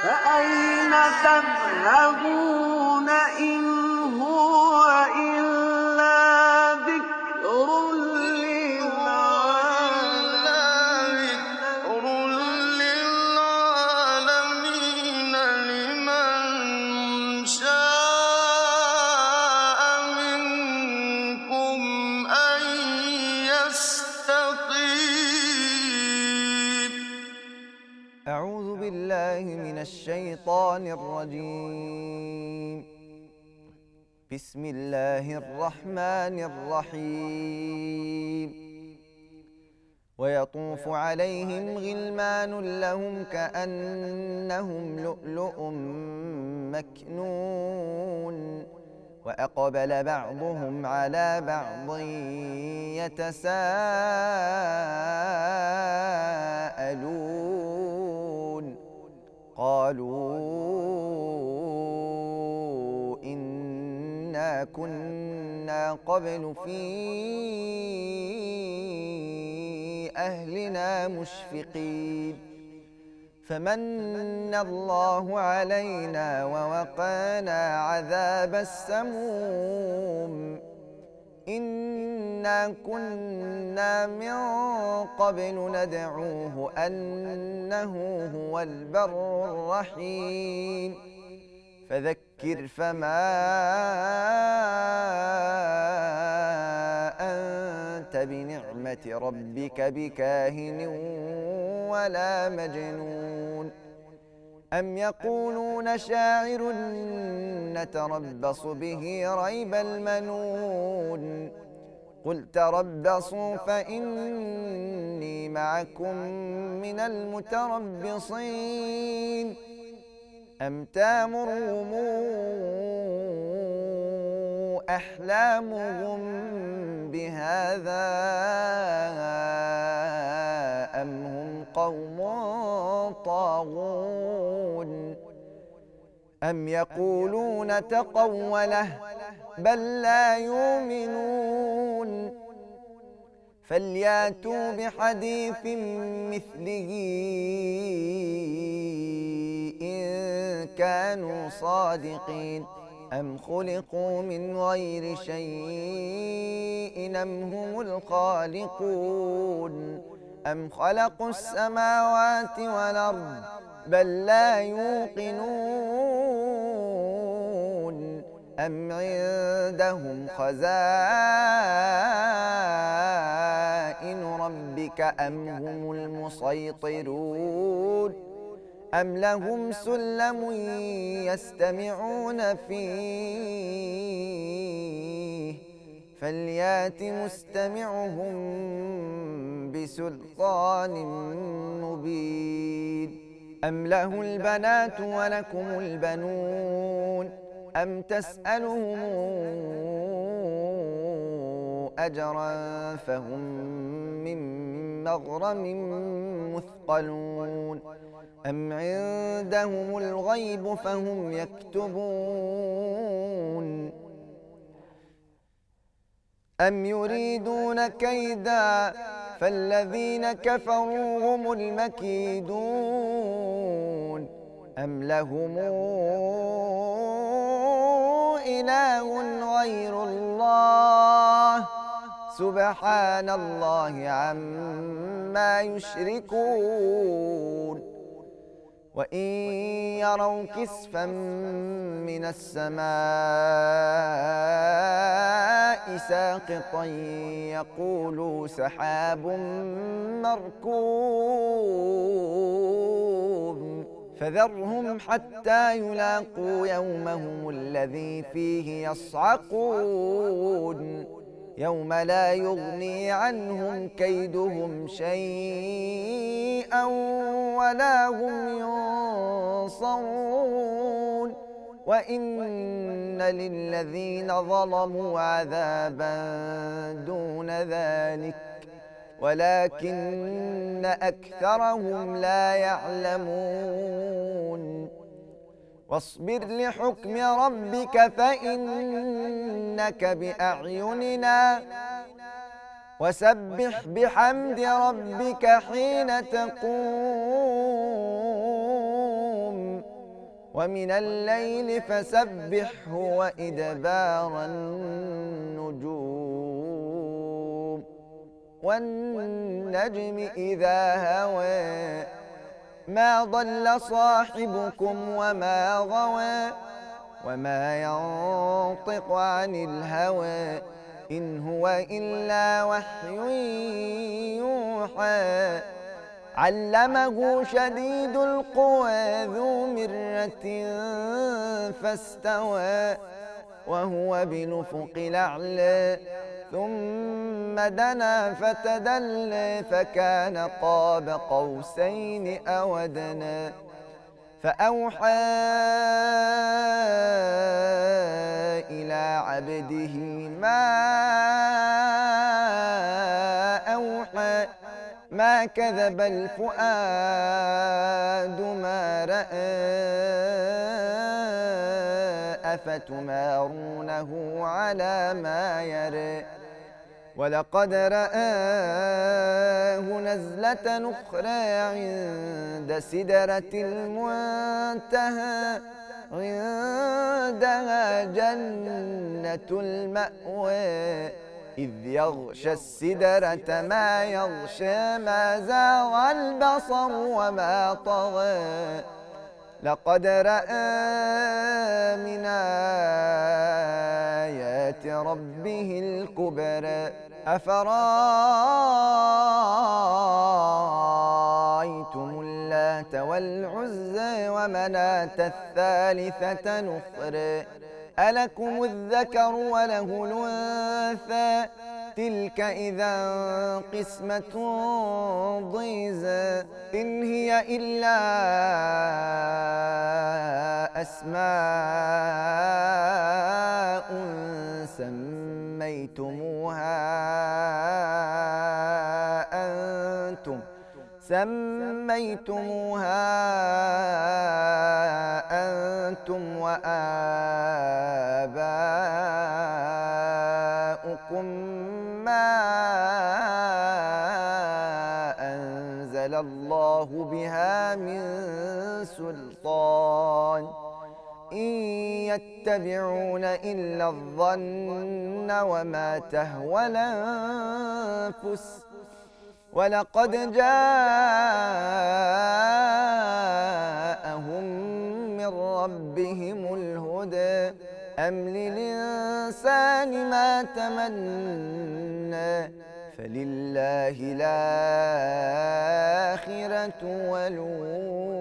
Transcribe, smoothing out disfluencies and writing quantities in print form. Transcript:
فأين تذهبون إن هو إلا ذكر للعالمين لمن شاء منكم أن يستقيم. أعوذ بالله من الشيطان الرجيم. بسم الله الرحمن الرحيم. ويطوف عليهم غلمان لهم كأنهم لؤلؤ مكنون وأقبل بعضهم على بعض يتساءلون قالوا إنا كنا قبل في أهلنا مشفقين فمن الله علينا ووقانا عذاب السموم إنا كنا من قبل ندعوه أنه هو البر الرحيم فذكر فما أنت بنعمة ربك بكاهن ولا مجنون أم يقولون شاعر نتربص به ريب المنون قل تربصوا فإني معكم من المتربصين أم تامرهم أحلامهم بهذا أم هم قوم طاغون أم يقولون تقوله بل لا يؤمنون فلياتوا بحديث مثله إن كانوا صادقين أم خلقوا من غير شيء أم هم الخالقون أم خلقوا السماوات والأرض بل لا يوقنون أم عندهم خزائن ربك أم هم المسيطرون أم لهم سلم يستمعون فيه فليات مستمعهم بسلطان مبين أم له البنات ولكم البنون أم تسألهم أجرا فهم من مغرم مثقلون أم عندهم الغيب فهم يكتبون أم يريدون كيدا فالذين كفروا هم المكيدون أم لهم إله غير الله سبحان الله عما يشركون وإن يروا كسفا من السماء ساقطا يقولوا سحاب مركوم فذرهم حتى يلاقوا يومهم الذي فيه يصعقون يوم لا يغني عنهم كيدهم شيئا ولا هم ينصرون وإن للذين ظلموا عذابا دون ذلك ولكن أكثرهم لا يعلمون واصبر لحكم ربك فإنك بأعيننا وسبح بحمد ربك حين تقوم ومن الليل فسبحه وإدبار النجوم والنجم إذا هوى ما ضل صاحبكم وما غوى وما ينطق عن الهوى إن هو إلا وحي يوحى علمه شديد القوى ذو مرة فاستوى وهو بالأفق الأعلى ثم دنا فتدلى فكان قاب قوسين أو أدنى فأوحى إلى عبده ما أوحى ما كذب الفؤاد ما رأى أفتمارونه على ما يرى ولقد رآه نزلة أخرى عند سدرة المنتهى عندها جنة المأوى إذ يغشى السدرة ما يغشى ما زاغ البصر وما طغى لقد رأى من آيات ربه الكبرى أفرأيتم اللات والعزى ومناة الثالثة الأخرى ألكم الذكر وله الأنثى تلك إذا قسمة ضيزى إن هي إلا أسماء سميتموها أنتم وآباؤكم ما أنزل الله بها من سلطان إن يتبعون إلا الظن وما تهوى الأنفس ولقد جاءهم من ربهم الهدى أم للإنسان ما تمنى فلله الآخرة والأولى